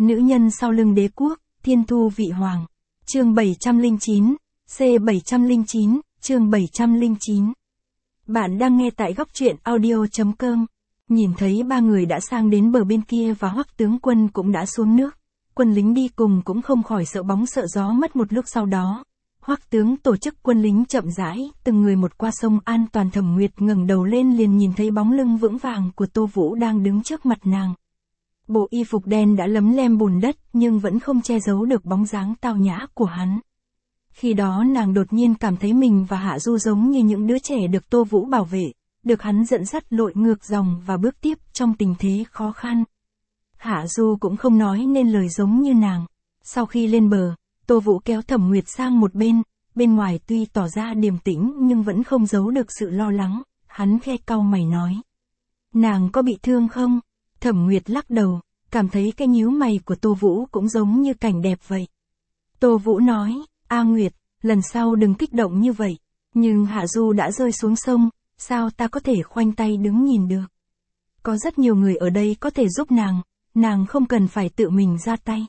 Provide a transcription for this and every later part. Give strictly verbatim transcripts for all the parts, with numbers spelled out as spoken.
Nữ nhân sau lưng đế quốc, thiên thu vị hoàng. Chương bảy trăm lẻ chín, C bảy trăm lẻ chín, chương bảy trăm lẻ chín. Bạn đang nghe tại góc truyện audio chấm com. Nhìn thấy ba người đã sang đến bờ bên kia và Hoắc tướng quân cũng đã xuống nước. Quân lính đi cùng cũng không khỏi sợ bóng sợ gió. Mất một lúc sau đó, Hoắc tướng tổ chức quân lính chậm rãi, từng người một qua sông an toàn. Thẩm Nguyệt ngẩng đầu lên liền nhìn thấy bóng lưng vững vàng của Tô Vũ đang đứng trước mặt nàng. Bộ y phục đen đã lấm lem bùn đất nhưng vẫn không che giấu được bóng dáng tao nhã của hắn. Khi đó nàng đột nhiên cảm thấy mình và Hạ Du giống như những đứa trẻ được Tô Vũ bảo vệ, được hắn dẫn dắt lội ngược dòng và bước tiếp trong tình thế khó khăn. Hạ Du cũng không nói nên lời giống như nàng. Sau khi lên bờ, Tô Vũ kéo Thẩm Nguyệt sang một bên, bên ngoài tuy tỏ ra điềm tĩnh nhưng vẫn không giấu được sự lo lắng. Hắn khe cau mày nói: "Nàng có bị thương không?" Thẩm Nguyệt lắc đầu, cảm thấy cái nhíu mày của Tô Vũ cũng giống như cảnh đẹp vậy. Tô Vũ nói: "A Nguyệt, lần sau đừng kích động như vậy, nhưng Hạ Du đã rơi xuống sông, sao ta có thể khoanh tay đứng nhìn được? Có rất nhiều người ở đây có thể giúp nàng, nàng không cần phải tự mình ra tay."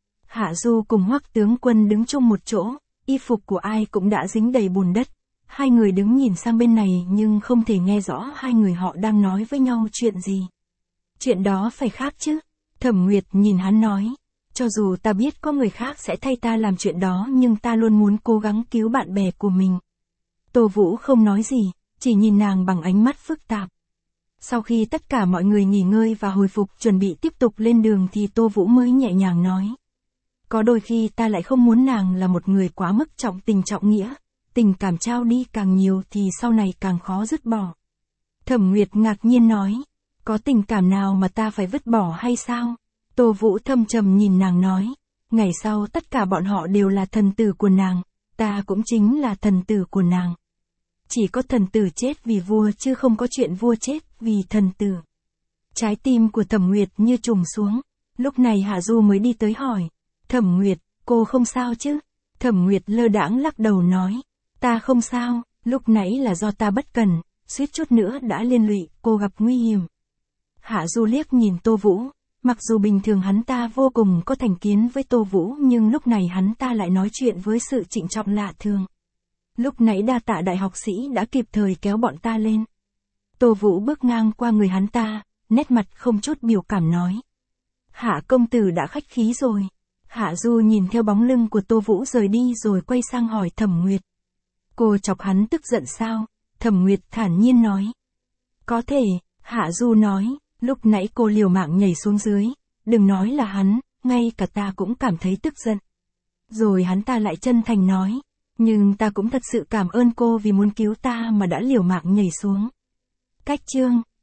Hạ Du cùng Hoắc tướng quân đứng chung một chỗ, y phục của ai cũng đã dính đầy bùn đất. Hai người đứng nhìn sang bên này nhưng không thể nghe rõ hai người họ đang nói với nhau chuyện gì. "Chuyện đó phải khác chứ?" Thẩm Nguyệt nhìn hắn nói: "Cho dù ta biết có người khác sẽ thay ta làm chuyện đó nhưng ta luôn muốn cố gắng cứu bạn bè của mình." Tô Vũ không nói gì, chỉ nhìn nàng bằng ánh mắt phức tạp. Sau khi tất cả mọi người nghỉ ngơi và hồi phục chuẩn bị tiếp tục lên đường thì Tô Vũ mới nhẹ nhàng nói: "Có đôi khi ta lại không muốn nàng là một người quá mức trọng tình trọng nghĩa, tình cảm trao đi càng nhiều thì sau này càng khó dứt bỏ." Thẩm Nguyệt ngạc nhiên nói: "Có tình cảm nào mà ta phải vứt bỏ hay sao?" Tô Vũ thâm trầm nhìn nàng nói: "Ngày sau tất cả bọn họ đều là thần tử của nàng, ta cũng chính là thần tử của nàng. Chỉ có thần tử chết vì vua chứ không có chuyện vua chết vì thần tử." Trái tim của Thẩm Nguyệt như trùng xuống. Lúc này Hạ Du mới đi tới hỏi: "Thẩm Nguyệt, cô không sao chứ?" Thẩm Nguyệt lơ đãng lắc đầu nói: "Ta không sao, lúc nãy là do ta bất cẩn, suýt chút nữa đã liên lụy cô gặp nguy hiểm." Hạ Du liếc nhìn Tô Vũ, mặc dù bình thường hắn ta vô cùng có thành kiến với Tô Vũ nhưng lúc này hắn ta lại nói chuyện với sự trịnh trọng lạ thường. "Lúc nãy đa tạ đại học sĩ đã kịp thời kéo bọn ta lên." Tô Vũ bước ngang qua người hắn ta, nét mặt không chút biểu cảm nói: "Hạ công tử đã khách khí rồi." Hạ Du nhìn theo bóng lưng của Tô Vũ rời đi rồi quay sang hỏi Thẩm Nguyệt: "Cô chọc hắn tức giận sao?" Thẩm Nguyệt thản nhiên nói: "Có thể." Hạ Du nói: "Lúc nãy cô liều mạng nhảy xuống dưới, đừng nói là hắn, ngay cả ta cũng cảm thấy tức giận." Rồi hắn ta lại chân thành nói: "Nhưng ta cũng thật sự cảm ơn cô vì muốn cứu ta mà đã liều mạng nhảy xuống." Cách chương